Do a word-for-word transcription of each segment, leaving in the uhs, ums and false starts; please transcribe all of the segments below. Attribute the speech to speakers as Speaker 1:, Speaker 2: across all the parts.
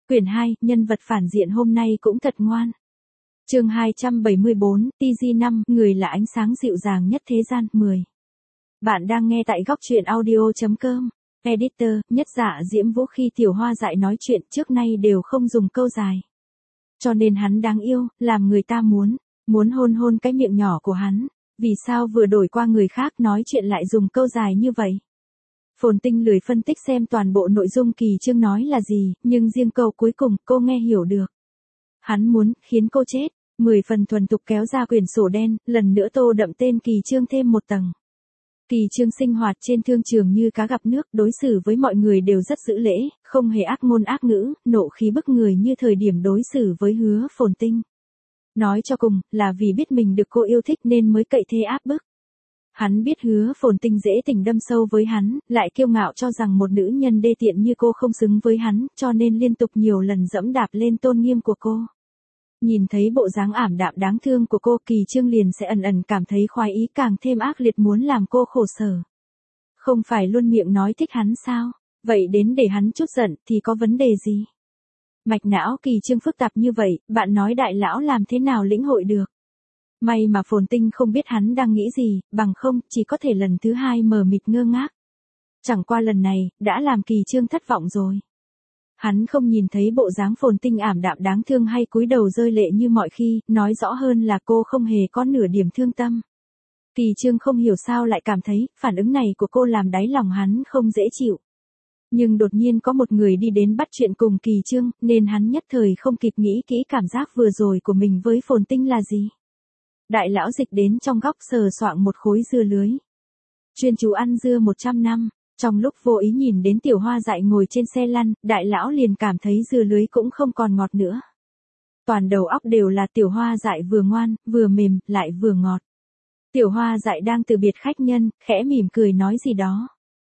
Speaker 1: Quyển hai, nhân vật phản diện hôm nay cũng thật ngoan. Chương hai trăm bảy mươi bốn, tê giê năm, người là ánh sáng dịu dàng nhất thế gian, mười. Bạn đang nghe tại góc truyện audio chấm com. Editor, Nhất Dạ Diễm Vũ khi Tiểu Hoa Dại nói chuyện trước nay đều không dùng câu dài. Cho nên hắn đáng yêu, làm người ta muốn, muốn hôn hôn cái miệng nhỏ của hắn. Vì sao vừa đổi qua người khác nói chuyện lại dùng câu dài như vậy? Phồn Tinh lười phân tích xem toàn bộ nội dung Kỳ Chương nói là gì, nhưng riêng câu cuối cùng cô nghe hiểu được. Hắn muốn khiến cô chết, mười phần thuần thục kéo ra quyển sổ đen, lần nữa tô đậm tên Kỳ Chương thêm một tầng. Kỳ Chương sinh hoạt trên thương trường như cá gặp nước, đối xử với mọi người đều rất giữ lễ, không hề ác ngôn ác ngữ, nộ khí bức người như thời điểm đối xử với Hứa Phồn Tinh. Nói cho cùng, là vì biết mình được cô yêu thích nên mới cậy thê áp bức. Hắn biết Hứa Phồn Tinh dễ tình đâm sâu với hắn, lại kiêu ngạo cho rằng một nữ nhân đê tiện như cô không xứng với hắn, cho nên liên tục nhiều lần dẫm đạp lên tôn nghiêm của cô. Nhìn thấy bộ dáng ảm đạm đáng thương của cô, Kỳ Chương liền sẽ ẩn ẩn cảm thấy khoái ý, càng thêm ác liệt muốn làm cô khổ sở. Không phải luôn miệng nói thích hắn sao? Vậy đến để hắn chút giận thì có vấn đề gì? Mạch não Kỳ Chương phức tạp như vậy, bạn nói đại lão làm thế nào lĩnh hội được? May mà Phồn Tinh không biết hắn đang nghĩ gì, bằng không chỉ có thể lần thứ hai mờ mịt ngơ ngác. Chẳng qua lần này, đã làm Kỳ Chương thất vọng rồi. Hắn không nhìn thấy bộ dáng Phồn Tinh ảm đạm đáng thương hay cúi đầu rơi lệ như mọi khi, nói rõ hơn là cô không hề có nửa điểm thương tâm. Kỳ Chương không hiểu sao lại cảm thấy, phản ứng này của cô làm đáy lòng hắn không dễ chịu. Nhưng đột nhiên có một người đi đến bắt chuyện cùng Kỳ Chương, nên hắn nhất thời không kịp nghĩ kỹ cảm giác vừa rồi của mình với Phồn Tinh là gì. Đại lão dịch đến trong góc sờ soạng một khối dưa lưới. Chuyên chú ăn dưa một trăm năm, trong lúc vô ý nhìn đến Tiểu Hoa Dại ngồi trên xe lăn, đại lão liền cảm thấy dưa lưới cũng không còn ngọt nữa. Toàn đầu óc đều là Tiểu Hoa Dại vừa ngoan, vừa mềm, lại vừa ngọt. Tiểu Hoa Dại đang từ biệt khách nhân, khẽ mỉm cười nói gì đó.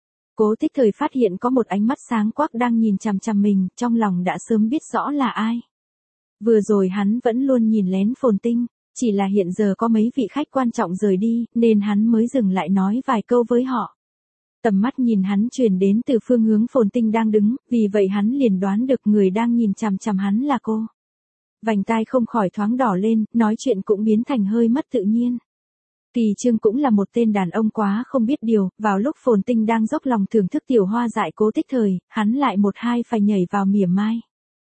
Speaker 1: Cố Tích Thời phát hiện có một ánh mắt sáng quắc đang nhìn chằm chằm mình, trong lòng đã sớm biết rõ là ai. Vừa rồi hắn vẫn luôn nhìn lén Phồn Tinh. Chỉ là hiện giờ có mấy vị khách quan trọng rời đi, nên hắn mới dừng lại nói vài câu với họ. Tầm mắt nhìn hắn truyền đến từ phương hướng Phồn Tinh đang đứng, vì vậy hắn liền đoán được người đang nhìn chằm chằm hắn là cô. Vành tai không khỏi thoáng đỏ lên, nói chuyện cũng biến thành hơi mất tự nhiên. Kỳ Chương cũng là một tên đàn ông quá không biết điều, vào lúc Phồn Tinh đang dốc lòng thưởng thức Tiểu Hoa Dại Cố Tích Thời, hắn lại một hai phải nhảy vào mỉa mai.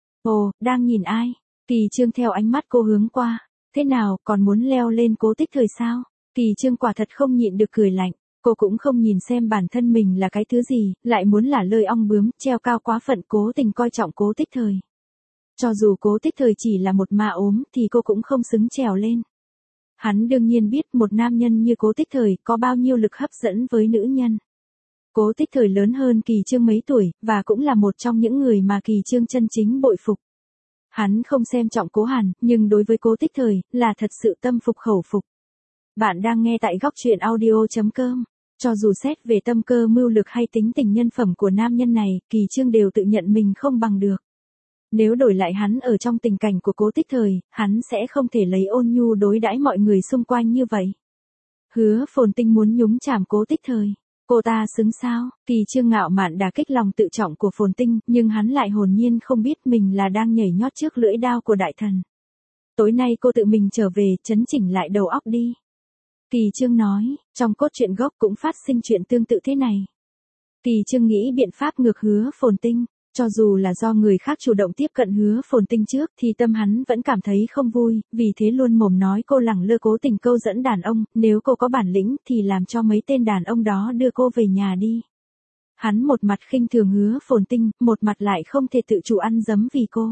Speaker 1: Ồ, đang nhìn ai? Kỳ Chương theo ánh mắt cô hướng qua. Thế nào, còn muốn leo lên Cố Tích Thời sao? Kỳ Chương quả thật không nhịn được cười lạnh. Cô cũng không nhìn xem bản thân mình là cái thứ gì, lại muốn là lơi ong bướm, treo cao quá phận, cố tình coi trọng Cố Tích Thời. Cho dù Cố Tích Thời chỉ là một ma ốm thì cô cũng không xứng trèo lên. Hắn đương nhiên biết một nam nhân như Cố Tích Thời có bao nhiêu lực hấp dẫn với nữ nhân. Cố Tích Thời lớn hơn Kỳ Chương mấy tuổi, và cũng là một trong những người mà Kỳ Chương chân chính bội phục. Hắn không xem trọng Cố Hàn, nhưng đối với Cố Tích Thời, là thật sự tâm phục khẩu phục. Bạn đang nghe tại góc truyện audio chấm com. Cho dù xét về tâm cơ mưu lực hay tính tình nhân phẩm của nam nhân này, Kỳ Chương đều tự nhận mình không bằng được. Nếu đổi lại hắn ở trong tình cảnh của Cố Tích Thời, hắn sẽ không thể lấy ôn nhu đối đãi mọi người xung quanh như vậy. Hứa Phồn Tinh muốn nhúng chàm Cố Tích Thời. Cô ta xứng sao? Kỳ Chương ngạo mạn đả kích lòng tự trọng của Phồn Tinh, nhưng hắn lại hồn nhiên không biết mình là đang nhảy nhót trước lưỡi đao của đại thần. Tối nay cô tự mình trở về, chấn chỉnh lại đầu óc đi. Kỳ Chương nói, trong cốt truyện gốc cũng phát sinh chuyện tương tự thế này. Kỳ Chương nghĩ biện pháp ngược Hứa Phồn Tinh, cho dù là do người khác chủ động tiếp cận Hứa Phồn Tinh trước thì tâm hắn vẫn cảm thấy không vui, vì thế luôn mồm nói cô lẳng lơ cố tình câu dẫn đàn ông, nếu cô có bản lĩnh thì làm cho mấy tên đàn ông đó đưa cô về nhà đi. Hắn một mặt khinh thường Hứa Phồn Tinh, một mặt lại không thể tự chủ ăn dấm vì cô.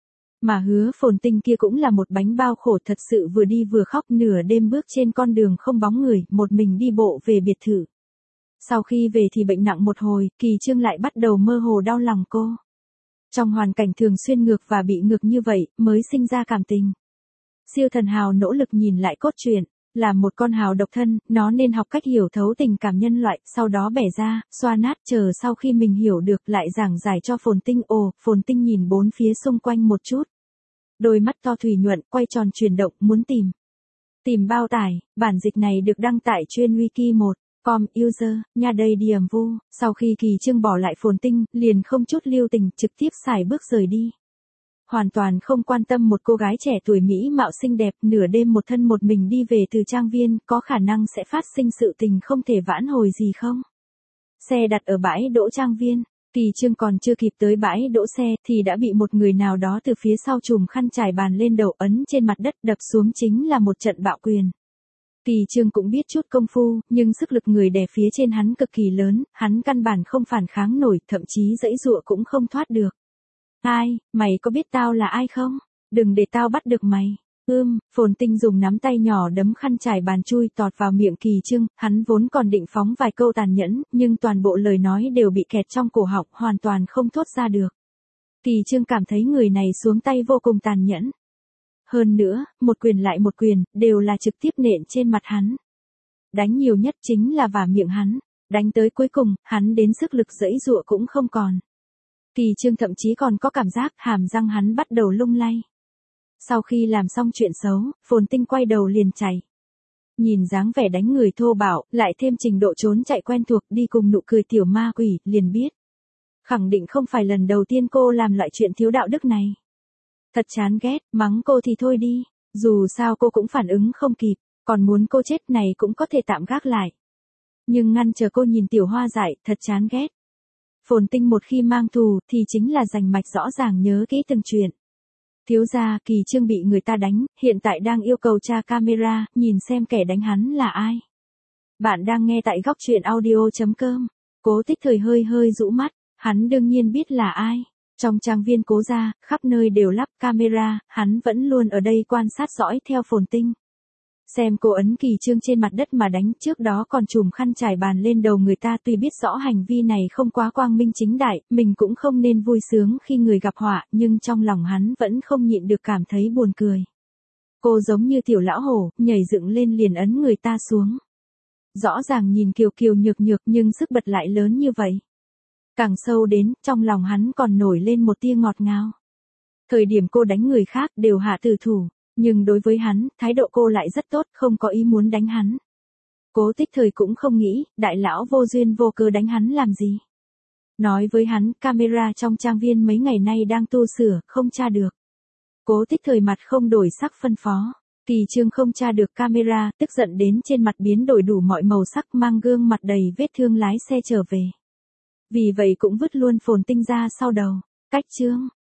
Speaker 1: Mà Hứa Phồn Tinh kia cũng là một bánh bao khổ, thật sự vừa đi vừa khóc, nửa đêm bước trên con đường không bóng người, một mình đi bộ về biệt thự. Sau khi về thì bệnh nặng một hồi, Kỳ Chương lại bắt đầu mơ hồ đau lòng cô. Trong hoàn cảnh thường xuyên ngược và bị ngược như vậy, mới sinh ra cảm tình. Siêu thần hào nỗ lực nhìn lại cốt truyện, là một con hào độc thân, nó nên học cách hiểu thấu tình cảm nhân loại, sau đó bẻ ra, xoa nát, chờ sau khi mình hiểu được lại giảng giải cho Phồn Tinh. Ồ, Phồn Tinh nhìn bốn phía xung quanh một chút. Đôi mắt to thủy nhuận, quay tròn chuyển động, muốn tìm. Tìm bao tải, bản dịch này được đăng tải chuyên wiki một. Com user, nha đây điểm vu, sau khi Kỳ Chương bỏ lại Phồn Tinh, liền không chút lưu tình, trực tiếp xài bước rời đi. hoàn toàn không quan tâm một cô gái trẻ tuổi mỹ mạo xinh đẹp nửa đêm một thân một mình đi về từ trang viên, có khả năng sẽ phát sinh sự tình không thể vãn hồi gì không? Xe đặt ở bãi đỗ trang viên, Kỳ Trương còn chưa kịp tới bãi đỗ xe thì đã bị một người nào đó từ phía sau trùm khăn trải bàn lên đầu ấn trên mặt đất đập xuống chính là một trận bạo quyền. Kỳ Trương cũng biết chút công phu, nhưng sức lực người đè phía trên hắn cực kỳ lớn, hắn căn bản không phản kháng nổi, thậm chí giãy giụa cũng không thoát được. Ai, mày có biết tao là ai không? Đừng để tao bắt được mày. Ưm, Phồn Tinh dùng nắm tay nhỏ đấm khăn trải bàn chui tọt vào miệng Kỳ Trương, hắn vốn còn định phóng vài câu tàn nhẫn, nhưng toàn bộ lời nói đều bị kẹt trong cổ họng, hoàn toàn không thốt ra được. Kỳ Trương cảm thấy người này xuống tay vô cùng tàn nhẫn. Hơn nữa, một quyền lại một quyền, đều là trực tiếp nện trên mặt hắn. Đánh nhiều nhất chính là vào miệng hắn, đánh tới cuối cùng, hắn đến sức lực giãy giụa cũng không còn. Kỳ Trương thậm chí còn có cảm giác hàm răng hắn bắt đầu lung lay. Sau khi làm xong chuyện xấu, Phồn Tinh quay đầu liền chạy. Nhìn dáng vẻ đánh người thô bạo, lại thêm trình độ trốn chạy quen thuộc đi cùng nụ cười tiểu ma quỷ, liền biết. Khẳng định không phải lần đầu tiên cô làm loại chuyện thiếu đạo đức này. Thật chán ghét, mắng cô thì thôi đi, dù sao cô cũng phản ứng không kịp, còn muốn cô chết này cũng có thể tạm gác lại. Nhưng ngăn chờ cô nhìn tiểu hoa dại, thật chán ghét. Phồn Tinh một khi mang thù thì chính là rành mạch rõ ràng nhớ kỹ từng chuyện. Thiếu gia, Kỳ Trương bị người ta đánh, hiện tại đang yêu cầu tra camera, nhìn xem kẻ đánh hắn là ai. Bạn đang nghe tại góc truyện audio chấm com. Cố Tích Thời hơi hơi rũ mắt, hắn đương nhiên biết là ai. Trong trang viên Cố gia, khắp nơi đều lắp camera, hắn vẫn luôn ở đây quan sát dõi theo Phồn Tinh. Xem cô ấn Kỳ Trương trên mặt đất mà đánh, trước đó còn trùm khăn trải bàn lên đầu người ta, tuy biết rõ hành vi này không quá quang minh chính đại, mình cũng không nên vui sướng khi người gặp họa, nhưng trong lòng hắn vẫn không nhịn được cảm thấy buồn cười. Cô giống như tiểu lão hổ, nhảy dựng lên liền ấn người ta xuống. Rõ ràng nhìn kiều kiều nhược nhược nhưng sức bật lại lớn như vậy. Càng sâu đến, trong lòng hắn còn nổi lên một tia ngọt ngào. Thời điểm cô đánh người khác đều hạ tử thủ. Nhưng đối với hắn, thái độ cô lại rất tốt, không có ý muốn đánh hắn. Cố Tích Thời cũng không nghĩ, đại lão vô duyên vô cớ đánh hắn làm gì. Nói với hắn, camera trong trang viên mấy ngày nay đang tu sửa, không tra được. Cố Tích Thời mặt không đổi sắc phân phó. Kỳ Trương không tra được camera, tức giận đến trên mặt biến đổi đủ mọi màu sắc, mang gương mặt đầy vết thương lái xe trở về. Vì vậy cũng vứt luôn Phồn Tinh ra sau đầu. Cách Trương,